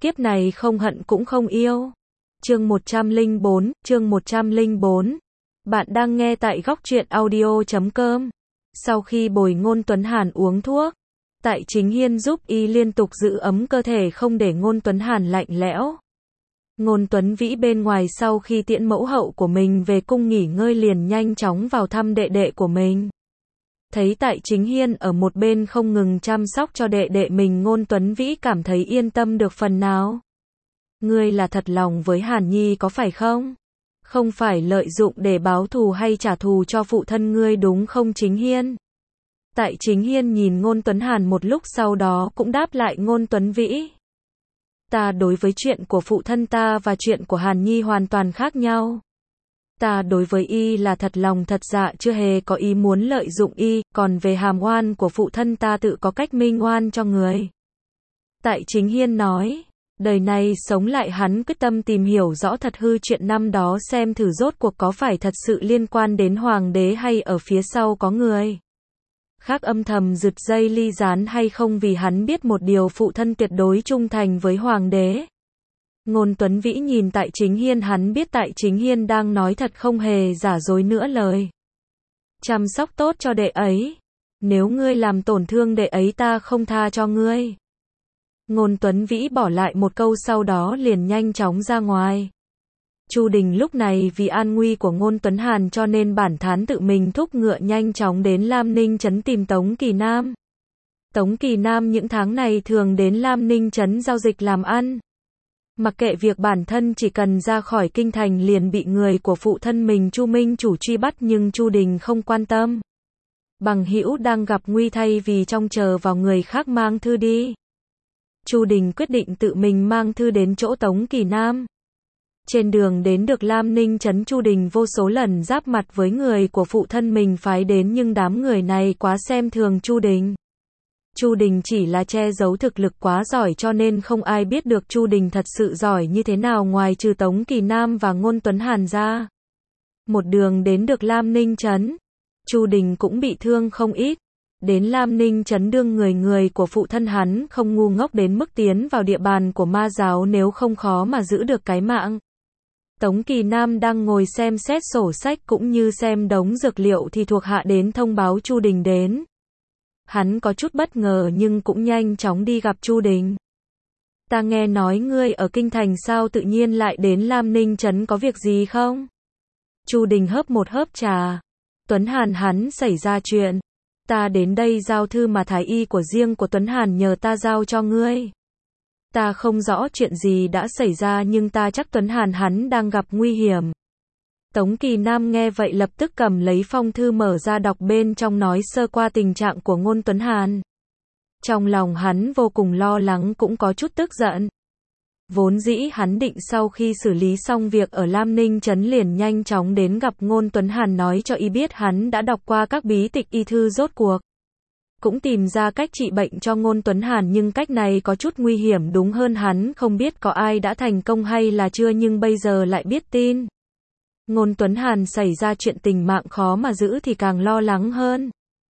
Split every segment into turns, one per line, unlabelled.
Kiếp này không hận cũng không yêu. Chương 104. Bạn đang nghe tại góc truyện audio.com. Sau khi bồi Ngôn Tuấn Hàn uống thuốc, Tại Chính Hiên giúp y liên tục giữ ấm cơ thể không để Ngôn Tuấn Hàn lạnh lẽo. Ngôn Tuấn Vĩ bên ngoài sau khi tiễn mẫu hậu của mình về cung nghỉ ngơi liền nhanh chóng vào thăm đệ đệ của mình. Thấy Tại Chính Hiên ở một bên không ngừng chăm sóc cho đệ đệ mình, Ngôn Tuấn Vĩ cảm thấy yên tâm được phần nào. Ngươi là thật lòng với Hàn Nhi có phải không? Không phải lợi dụng để báo thù hay trả thù cho phụ thân ngươi đúng không Chính Hiên? Tại Chính Hiên nhìn Ngôn Tuấn Hàn một lúc sau đó cũng đáp lại Ngôn Tuấn Vĩ. Ta đối với chuyện của phụ thân ta và chuyện của Hàn Nhi hoàn toàn khác nhau. Ta đối với y là thật lòng thật dạ, chưa hề có ý muốn lợi dụng y, còn về hàm oan của phụ thân ta tự có cách minh oan cho người. Tại Chính Hiên nói, đời này sống lại hắn quyết tâm tìm hiểu rõ thật hư chuyện năm đó xem thử rốt cuộc có phải thật sự liên quan đến hoàng đế hay ở phía sau có người khác âm thầm giật dây ly gián hay không, vì hắn biết một điều, phụ thân tuyệt đối trung thành với hoàng đế. Ngôn Tuấn Vĩ nhìn Tại Chính Hiên, hắn biết Tại Chính Hiên đang nói thật không hề giả dối nữa lời. Chăm sóc tốt cho đệ ấy. Nếu ngươi làm tổn thương đệ ấy ta không tha cho ngươi. Ngôn Tuấn Vĩ bỏ lại một câu sau đó liền nhanh chóng ra ngoài. Chu Đình lúc này vì an nguy của Ngôn Tuấn Hàn cho nên bản thán tự mình thúc ngựa nhanh chóng đến Lam Ninh Trấn tìm Tống Kỳ Nam. Tống Kỳ Nam những tháng này thường đến Lam Ninh Trấn giao dịch làm ăn. Mặc kệ việc bản thân chỉ cần ra khỏi kinh thành liền bị người của phụ thân mình Chu Minh Chủ truy bắt, nhưng Chu Đình không quan tâm. Bằng hữu đang gặp nguy thay vì trông chờ vào người khác mang thư đi. Chu Đình quyết định tự mình mang thư đến chỗ Tống Kỳ Nam. Trên đường đến được Lam Ninh Trấn, Chu Đình vô số lần giáp mặt với người của phụ thân mình phái đến, nhưng đám người này quá xem thường Chu Đình. Chu Đình chỉ là che giấu thực lực quá giỏi cho nên không ai biết được Chu Đình thật sự giỏi như thế nào ngoài trừ Tống Kỳ Nam và Ngôn Tuấn Hàn ra. Một đường đến được Lam Ninh Trấn, Chu Đình cũng bị thương không ít. Đến Lam Ninh Trấn đương người của phụ thân hắn không ngu ngốc đến mức tiến vào địa bàn của ma giáo, nếu không khó mà giữ được cái mạng. Tống Kỳ Nam đang ngồi xem xét sổ sách cũng như xem đống dược liệu thì thuộc hạ đến thông báo Chu Đình đến. Hắn có chút bất ngờ nhưng cũng nhanh chóng đi gặp Chu Đình. Ta nghe nói ngươi ở kinh thành, sao tự nhiên lại đến Lam Ninh Trấn, có việc gì không? Chu Đình hớp một hớp trà. Tuấn Hàn hắn xảy ra chuyện. Ta đến đây giao thư mà thái y của riêng của Tuấn Hàn nhờ ta giao cho ngươi. Ta không rõ chuyện gì đã xảy ra nhưng ta chắc Tuấn Hàn hắn đang gặp nguy hiểm. Tống Kỳ Nam nghe vậy lập tức cầm lấy phong thư mở ra đọc, bên trong nói sơ qua tình trạng của Ngôn Tuấn Hàn. Trong lòng hắn vô cùng lo lắng cũng có chút tức giận. Vốn dĩ hắn định sau khi xử lý xong việc ở Lam Ninh Trấn liền nhanh chóng đến gặp Ngôn Tuấn Hàn nói cho y biết hắn đã đọc qua các bí tịch y thư, rốt cuộc cũng tìm ra cách trị bệnh cho Ngôn Tuấn Hàn, nhưng cách này có chút nguy hiểm, đúng hơn hắn không biết có ai đã thành công hay là chưa, nhưng bây giờ lại biết tin Ngôn Tuấn Hàn xảy ra chuyện tình mạng khó mà giữ thì càng lo lắng hơn.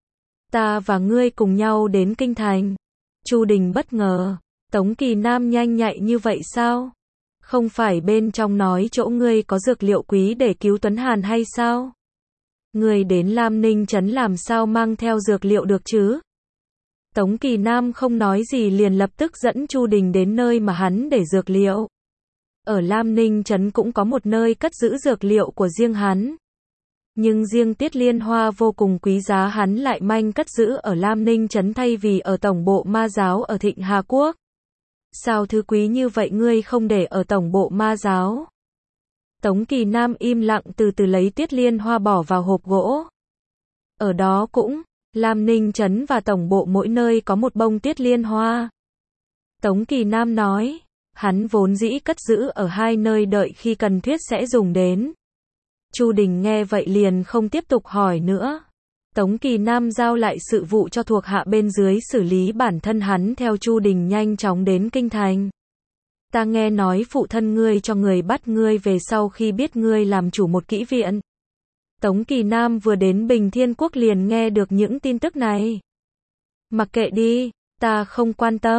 Ta và ngươi cùng nhau đến kinh thành. Chu Đình bất ngờ. Tống Kỳ Nam nhanh nhạy như vậy sao? Không phải bên trong nói chỗ ngươi có dược liệu quý để cứu Tuấn Hàn hay sao? Ngươi đến Lam Ninh Trấn làm sao mang theo dược liệu được chứ? Tống Kỳ Nam không nói gì liền lập tức dẫn Chu Đình đến nơi mà hắn để dược liệu. Ở Lam Ninh Trấn cũng có một nơi cất giữ dược liệu của riêng hắn. Nhưng riêng Tiết Liên Hoa vô cùng quý giá, hắn lại manh cất giữ ở Lam Ninh Trấn thay vì ở tổng bộ ma giáo ở Thịnh Hà Quốc. Sao thứ quý như vậy ngươi không để ở tổng bộ ma giáo? Tống Kỳ Nam im lặng từ từ lấy Tiết Liên Hoa bỏ vào hộp gỗ. Ở đó cũng, Lam Ninh Trấn và tổng bộ mỗi nơi có một bông Tiết Liên Hoa. Tống Kỳ Nam nói, hắn vốn dĩ cất giữ ở hai nơi đợi khi cần thiết sẽ dùng đến. Chu Đình nghe vậy liền không tiếp tục hỏi nữa. Tống Kỳ Nam giao lại sự vụ cho thuộc hạ bên dưới xử lý, bản thân hắn theo Chu Đình nhanh chóng đến kinh thành. Ta nghe nói phụ thân ngươi cho người bắt ngươi về sau khi biết ngươi làm chủ một kỹ viện. Tống Kỳ Nam vừa đến Bình Thiên Quốc liền nghe được những tin tức này. Mặc kệ đi, ta không quan tâm.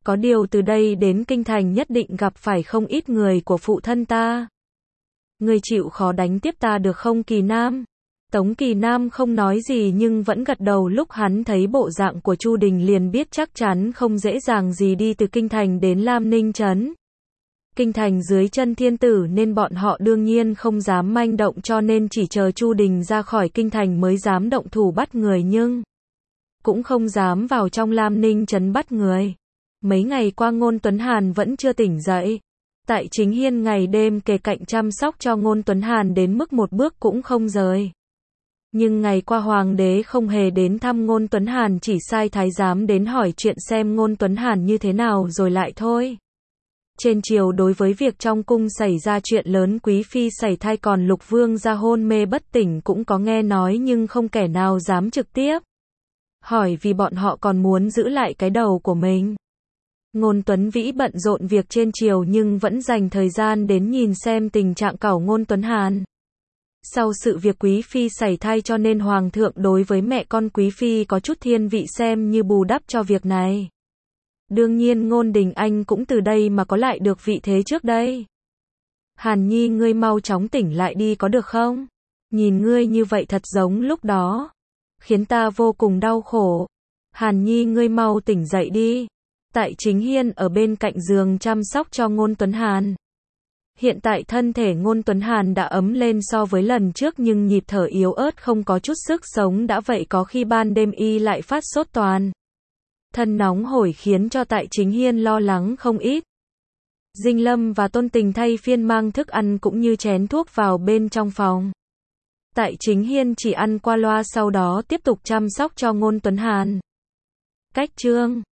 Có điều từ đây đến kinh thành nhất định gặp phải không ít người của phụ thân ta. Ngươi chịu khó đánh tiếp ta được không Kỳ Nam? Tống Kỳ Nam không nói gì nhưng vẫn gật đầu, lúc hắn thấy bộ dạng của Chu Đình liền biết chắc chắn không dễ dàng gì đi từ kinh thành đến Lam Ninh trấn. Kinh thành dưới chân thiên tử nên bọn họ đương nhiên không dám manh động, cho nên chỉ chờ Chu Đình ra khỏi kinh thành mới dám động thủ bắt người, nhưng cũng không dám vào trong Lam Ninh trấn bắt người. Mấy ngày qua Ngôn Tuấn Hàn vẫn chưa tỉnh dậy. Tại Chính Hiên ngày đêm kề cạnh chăm sóc cho Ngôn Tuấn Hàn đến mức một bước cũng không rời. Nhưng ngày qua hoàng đế không hề đến thăm Ngôn Tuấn Hàn, chỉ sai thái giám đến hỏi chuyện xem Ngôn Tuấn Hàn như thế nào rồi lại thôi. Trên triều đối với việc trong cung xảy ra chuyện lớn, quý phi sảy thai còn Lục Vương gia hôn mê bất tỉnh cũng có nghe nói nhưng không kẻ nào dám trực tiếp hỏi, vì bọn họ còn muốn giữ lại cái đầu của mình. Ngôn Tuấn Vĩ bận rộn việc trên triều nhưng vẫn dành thời gian đến nhìn xem tình trạng cẩu Ngôn Tuấn Hàn. Sau sự việc quý phi sảy thai cho nên hoàng thượng đối với mẹ con quý phi có chút thiên vị, xem như bù đắp cho việc này. Đương nhiên Ngôn Đình Anh cũng từ đây mà có lại được vị thế trước đây. Hàn Nhi, ngươi mau chóng tỉnh lại đi có được không? Nhìn ngươi như vậy thật giống lúc đó, khiến ta vô cùng đau khổ. Hàn Nhi, ngươi mau tỉnh dậy đi. Tại Chính Hiên ở bên cạnh giường chăm sóc cho Ngôn Tuấn Hàn. Hiện tại thân thể Ngôn Tuấn Hàn đã ấm lên so với lần trước, nhưng nhịp thở yếu ớt không có chút sức sống, đã vậy có khi ban đêm y lại phát sốt toàn thân nóng hổi, khiến cho Tại Chính Hiên lo lắng không ít. Dinh Lâm và Tôn Tình thay phiên mang thức ăn cũng như chén thuốc vào bên trong phòng. Tại Chính Hiên chỉ ăn qua loa, sau đó tiếp tục chăm sóc cho Ngôn Tuấn Hàn. Cách chương